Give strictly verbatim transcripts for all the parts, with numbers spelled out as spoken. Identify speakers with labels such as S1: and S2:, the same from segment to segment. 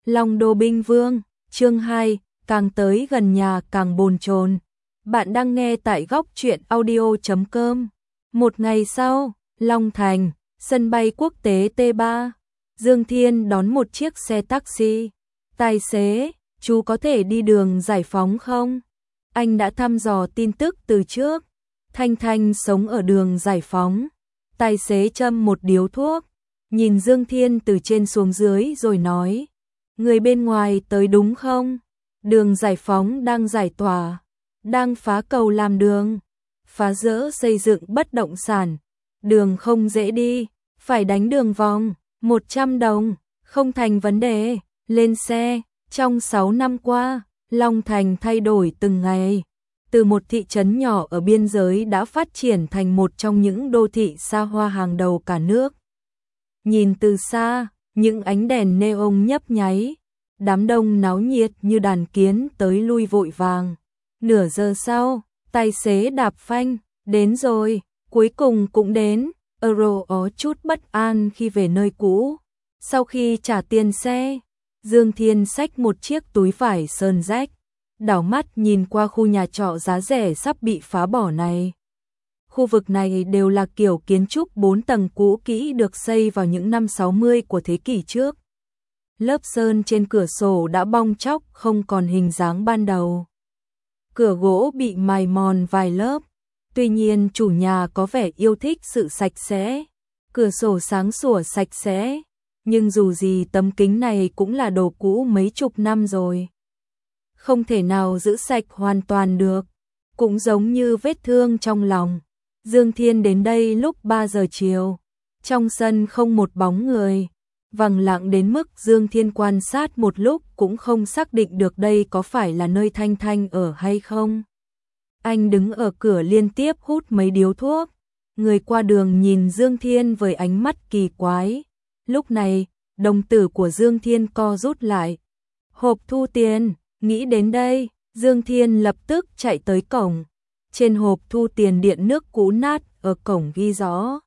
S1: Long Đô Binh Vương, chương hai, càng tới gần nhà càng bồn chồn. Bạn đang nghe tại góc truyện audio chấm com. Một ngày sau, Long Thành, sân bay quốc tế T ba. Dương Thiên đón một chiếc xe taxi. Tài xế, chú có thể đi đường Giải Phóng không? Anh đã thăm dò tin tức từ trước. Thanh Thanh sống ở đường Giải Phóng. Tài xế châm một điếu thuốc, nhìn Dương Thiên từ trên xuống dưới rồi nói: người bên ngoài tới đúng không? Đường Giải Phóng đang giải tỏa, đang phá cầu làm đường, phá rỡ xây dựng bất động sản. Đường không dễ đi, phải đánh đường vòng, một trăm đồng, không thành vấn đề, lên xe. Trong sáu năm qua, Long Thành thay đổi từng ngày. Từ một thị trấn nhỏ ở biên giới đã phát triển thành một trong những đô thị xa hoa hàng đầu cả nước. Nhìn từ xa, những ánh đèn neon nhấp nháy, đám đông náo nhiệt như đàn kiến tới lui vội vàng. Nửa giờ sau, tài xế đạp phanh, đến rồi, cuối cùng cũng đến. Euro có chút bất an khi về nơi cũ. Sau khi trả tiền xe, Dương Thiên xách một chiếc túi vải sơn rách, đảo mắt nhìn qua khu nhà trọ giá rẻ sắp bị phá bỏ này. Khu vực này đều là kiểu kiến trúc bốn tầng cũ kỹ được xây vào những năm sáu mươi của thế kỷ trước. Lớp sơn trên cửa sổ đã bong tróc không còn hình dáng ban đầu. Cửa gỗ bị mài mòn vài lớp. Tuy nhiên chủ nhà có vẻ yêu thích sự sạch sẽ. Cửa sổ sáng sủa sạch sẽ. Nhưng dù gì tấm kính này cũng là đồ cũ mấy chục năm rồi. Không thể nào giữ sạch hoàn toàn được. Cũng giống như vết thương trong lòng. Dương Thiên đến đây lúc ba giờ chiều. Trong sân không một bóng người. Vắng lặng đến mức Dương Thiên quan sát một lúc cũng không xác định được đây có phải là nơi Thanh Thanh ở hay không. Anh đứng ở cửa liên tiếp hút mấy điếu thuốc. Người qua đường nhìn Dương Thiên với ánh mắt kỳ quái. Lúc này, đồng tử của Dương Thiên co rút lại. Hộp thu tiền, nghĩ đến đây, Dương Thiên lập tức chạy tới cổng. Trên hộp thu tiền điện nước cũ nát ở cổng ghi rõ: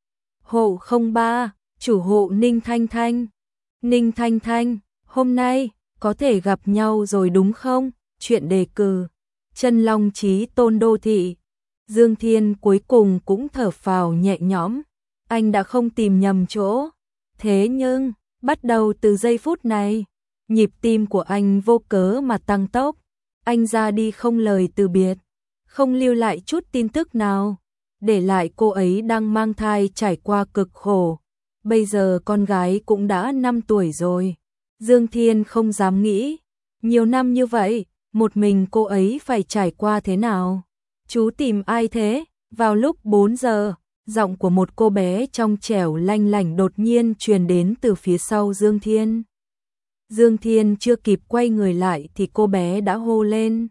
S1: hộ không ba, chủ hộ Ninh Thanh Thanh. Ninh Thanh Thanh, hôm nay có thể gặp nhau rồi đúng không? Chuyện đề cử, Chân Long Chí Tôn đô thị. Dương Thiên cuối cùng cũng thở phào nhẹ nhõm. Anh đã không tìm nhầm chỗ. Thế nhưng, bắt đầu từ giây phút này, nhịp tim của anh vô cớ mà tăng tốc. Anh ra đi không lời từ biệt, không lưu lại chút tin tức nào, để lại cô ấy đang mang thai trải qua cực khổ. Bây giờ con gái cũng đã năm tuổi rồi. Dương Thiên không dám nghĩ, nhiều năm như vậy, một mình cô ấy phải trải qua thế nào. Chú tìm ai thế? Vào lúc bốn giờ, giọng của một cô bé trong trẻo lanh lảnh đột nhiên truyền đến từ phía sau Dương Thiên. Dương Thiên chưa kịp quay người lại thì cô bé đã hô lên: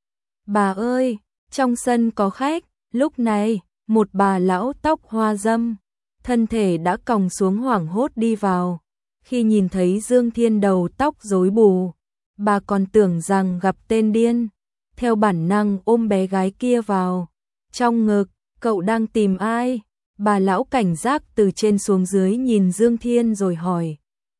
S1: bà ơi, trong sân có khách. Lúc này, một bà lão tóc hoa râm, thân thể đã còng xuống hoảng hốt đi vào. Khi nhìn thấy Dương Thiên đầu tóc rối bù, bà còn tưởng rằng gặp tên điên. Theo bản năng ôm bé gái kia vào trong ngực. Cậu đang tìm ai? Bà lão cảnh giác từ trên xuống dưới nhìn Dương Thiên rồi hỏi.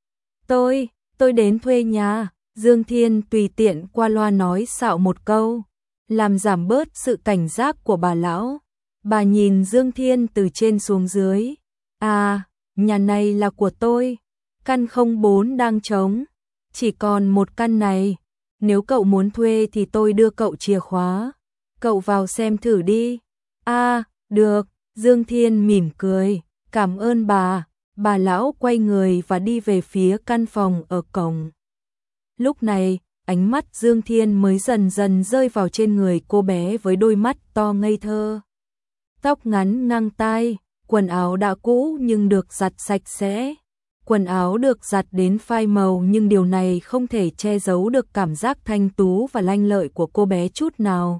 S1: Tôi, tôi đến thuê nhà. Dương Thiên tùy tiện qua loa nói xạo một câu, làm giảm bớt sự cảnh giác của bà lão. Bà nhìn Dương Thiên từ trên xuống dưới. À, nhà này là của tôi. Căn không bốn đang trống. Chỉ còn một căn này. Nếu cậu muốn thuê thì tôi đưa cậu chìa khóa. Cậu vào xem thử đi. À, được. Dương Thiên mỉm cười. Cảm ơn bà. Bà lão quay người và đi về phía căn phòng ở cổng. Lúc này, ánh mắt Dương Thiên mới dần dần rơi vào trên người cô bé với đôi mắt to ngây thơ. Tóc ngắn ngang tai, quần áo đã cũ nhưng được giặt sạch sẽ. Quần áo được giặt đến phai màu nhưng điều này không thể che giấu được cảm giác thanh tú và lanh lợi của cô bé chút nào.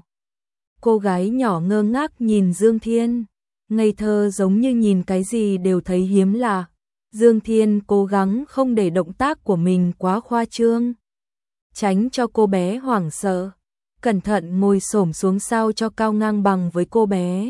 S1: Cô gái nhỏ ngơ ngác nhìn Dương Thiên, ngây thơ giống như nhìn cái gì đều thấy hiếm lạ. Dương Thiên cố gắng không để động tác của mình quá khoa trương, tránh cho cô bé hoảng sợ, cẩn thận ngồi xổm xuống sao cho cao ngang bằng với cô bé.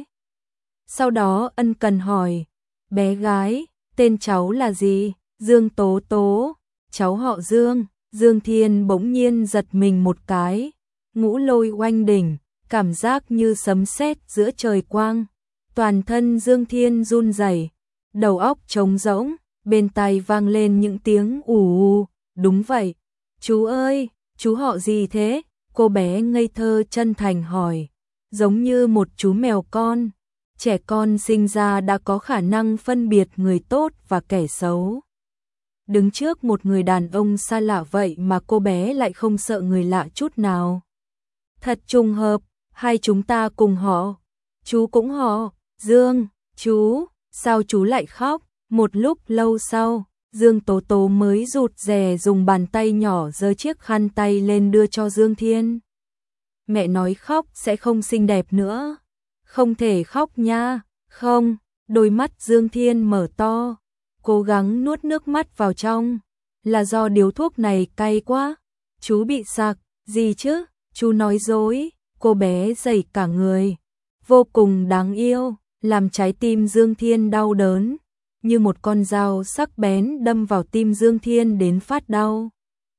S1: Sau đó ân cần hỏi, bé gái, tên cháu là gì? Dương Tố Tố, cháu họ Dương. Dương Thiên bỗng nhiên giật mình một cái, ngũ lôi oanh đỉnh, cảm giác như sấm sét giữa trời quang. Toàn thân Dương Thiên run rẩy, đầu óc trống rỗng, bên tai vang lên những tiếng ù ù. Đúng vậy, chú ơi, chú họ gì thế? Cô bé ngây thơ chân thành hỏi, giống như một chú mèo con. Trẻ con sinh ra đã có khả năng phân biệt người tốt và kẻ xấu. Đứng trước một người đàn ông xa lạ vậy mà cô bé lại không sợ người lạ chút nào. Thật trùng hợp, hai chúng ta cùng họ. Chú cũng họ, Dương, chú, sao chú lại khóc? Một lúc lâu sau, Dương Tố Tố mới rụt rè dùng bàn tay nhỏ giơ chiếc khăn tay lên đưa cho Dương Thiên. Mẹ nói khóc sẽ không xinh đẹp nữa. Không thể khóc nha, không, đôi mắt Dương Thiên mở to, cố gắng nuốt nước mắt vào trong. Là do điếu thuốc này cay quá, chú bị sặc, gì chứ, chú nói dối, cô bé dày cả người, vô cùng đáng yêu, làm trái tim Dương Thiên đau đớn, như một con dao sắc bén đâm vào tim Dương Thiên đến phát đau.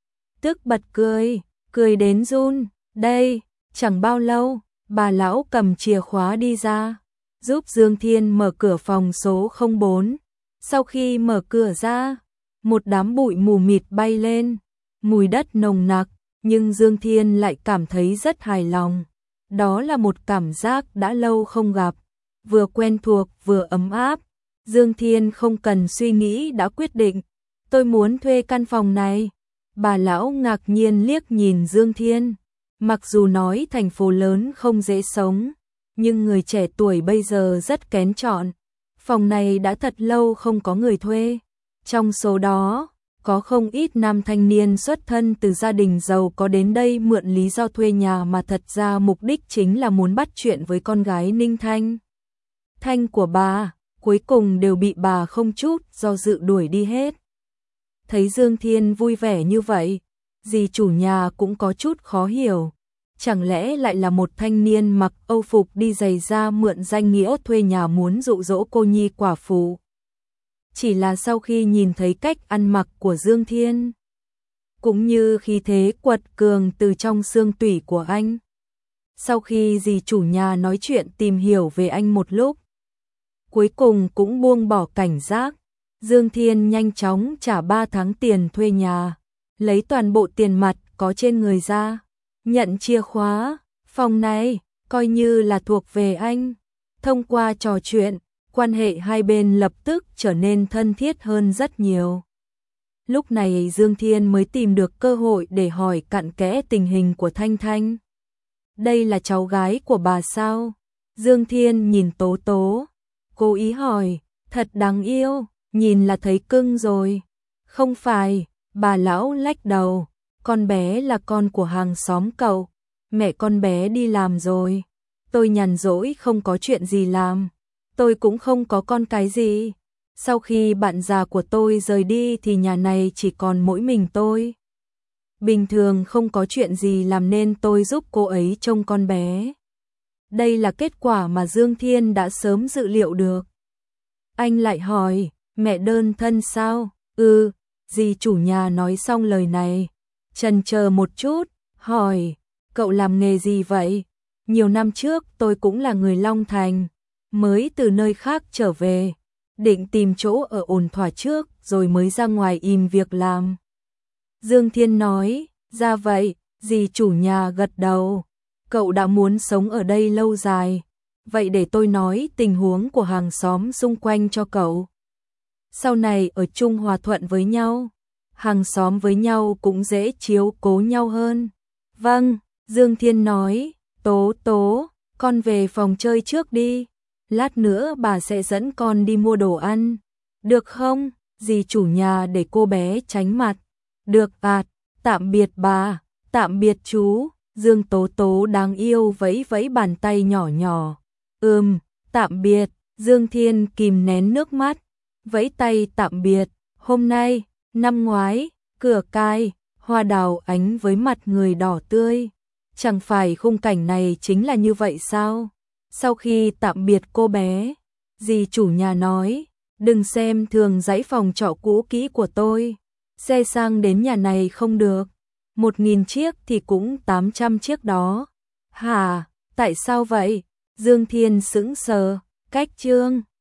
S1: Tức bật cười, cười đến run, đây, chẳng bao lâu, bà lão cầm chìa khóa đi ra, giúp Dương Thiên mở cửa phòng số không bốn. Sau khi mở cửa ra, một đám bụi mù mịt bay lên, mùi đất nồng nặc, nhưng Dương Thiên lại cảm thấy rất hài lòng. Đó là một cảm giác đã lâu không gặp, vừa quen thuộc vừa ấm áp. Dương Thiên không cần suy nghĩ đã quyết định, tôi muốn thuê căn phòng này. Bà lão ngạc nhiên liếc nhìn Dương Thiên. Mặc dù nói thành phố lớn không dễ sống, nhưng người trẻ tuổi bây giờ rất kén chọn. Phòng này đã thật lâu không có người thuê. Trong số đó, có không ít nam thanh niên xuất thân từ gia đình giàu có đến đây mượn lý do thuê nhà mà thật ra mục đích chính là muốn bắt chuyện với con gái Ninh Thanh. Thanh của bà, cuối cùng đều bị bà không chút do dự đuổi đi hết. Thấy Dương Thiên vui vẻ như vậy, dì chủ nhà cũng có chút khó hiểu. Chẳng lẽ lại là một thanh niên mặc âu phục đi giày da mượn danh nghĩa thuê nhà muốn dụ dỗ cô nhi quả phụ. Chỉ là sau khi nhìn thấy cách ăn mặc của Dương Thiên, cũng như khí thế quật cường từ trong xương tủy của anh. Sau khi dì chủ nhà nói chuyện tìm hiểu về anh một lúc, cuối cùng cũng buông bỏ cảnh giác. Dương Thiên nhanh chóng trả ba tháng tiền thuê nhà, lấy toàn bộ tiền mặt có trên người ra, nhận chìa khóa, phòng này, coi như là thuộc về anh. Thông qua trò chuyện, quan hệ hai bên lập tức trở nên thân thiết hơn rất nhiều. Lúc này Dương Thiên mới tìm được cơ hội để hỏi cặn kẽ tình hình của Thanh Thanh. Đây là cháu gái của bà sao? Dương Thiên nhìn Tố Tố, cố ý hỏi, thật đáng yêu, nhìn là thấy cưng rồi. Không phải, bà lão lách đầu, con bé là con của hàng xóm cậu, mẹ con bé đi làm rồi. Tôi nhàn rỗi không có chuyện gì làm, tôi cũng không có con cái gì. Sau khi bạn già của tôi rời đi thì nhà này chỉ còn mỗi mình tôi. Bình thường không có chuyện gì làm nên tôi giúp cô ấy trông con bé. Đây là kết quả mà Dương Thiên đã sớm dự liệu được. Anh lại hỏi, mẹ đơn thân sao? Ừ, dì chủ nhà nói xong lời này, chần chờ một chút, hỏi, cậu làm nghề gì vậy? Nhiều năm trước tôi cũng là người Long Thành, mới từ nơi khác trở về, định tìm chỗ ở ổn thỏa trước rồi mới ra ngoài im việc làm. Dương Thiên nói, ra vậy, dì chủ nhà gật đầu, cậu đã muốn sống ở đây lâu dài, vậy để tôi nói tình huống của hàng xóm xung quanh cho cậu. Sau này ở chung hòa thuận với nhau, hàng xóm với nhau cũng dễ chiếu cố nhau hơn. Vâng, Dương Thiên nói, Tố Tố, con về phòng chơi trước đi, lát nữa bà sẽ dẫn con đi mua đồ ăn. Được không? Dì chủ nhà để cô bé tránh mặt. Được ạt, tạm biệt bà, tạm biệt chú. Dương Tố Tố đáng yêu vẫy vẫy bàn tay nhỏ nhỏ. Ừm, tạm biệt. Dương Thiên kìm nén nước mắt, vẫy tay tạm biệt. Hôm nay, năm ngoái, cửa cai, hoa đào ánh với mặt người đỏ tươi. Chẳng phải khung cảnh này chính là như vậy sao? Sau khi tạm biệt cô bé, dì chủ nhà nói, đừng xem thường dãy phòng trọ cũ kỹ của tôi. Xe sang đến nhà này không được. Một nghìn chiếc thì cũng tám trăm chiếc đó. Hả, tại sao vậy? Dương Thiên sững sờ, cách Trương